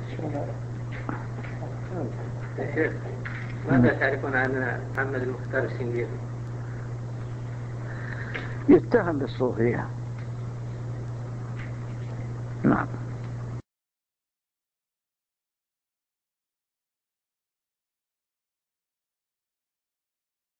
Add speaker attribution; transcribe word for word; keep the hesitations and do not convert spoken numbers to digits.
Speaker 1: يا شيخ ماذا تعرفون عن محمد المختار السنجيري؟
Speaker 2: يتهم بالصوفية. نعم.